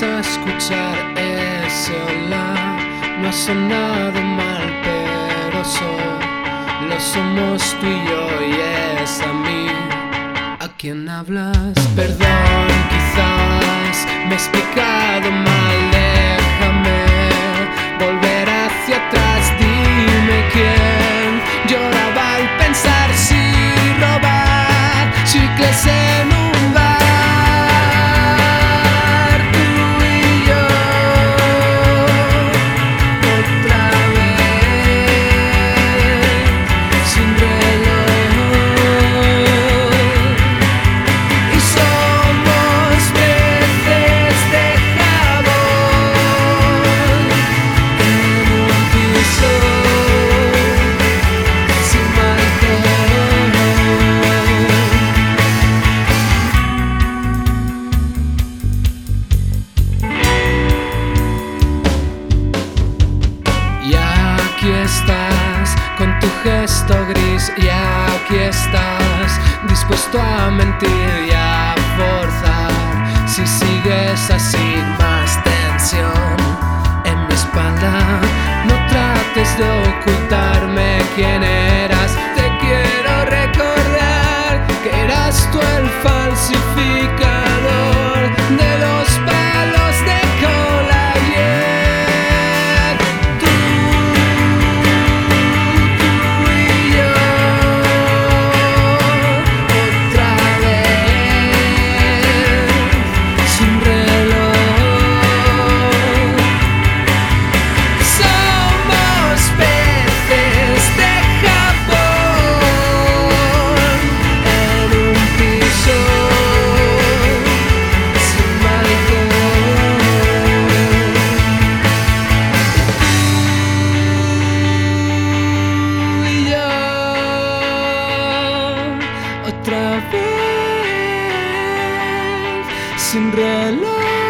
a escuchar ese hola. No ha sonado mal, pero solo somos tú y yo, y es a mí a quien hablas. Perdón, quizás me he explicado mal. Déjame volver hacia atrás. Dime quién lloraba al pensar si robar chicles en un bar. Aquí estás con tu gesto gris, y aquí estás dispuesto a mentir y a forzar. Si sigues así, más tensión en mi espalda. No trates de ocultarme quién eras. Te quiero recordar que eras tú el falsificador de los palos de cola. Otra vez, sin reloj.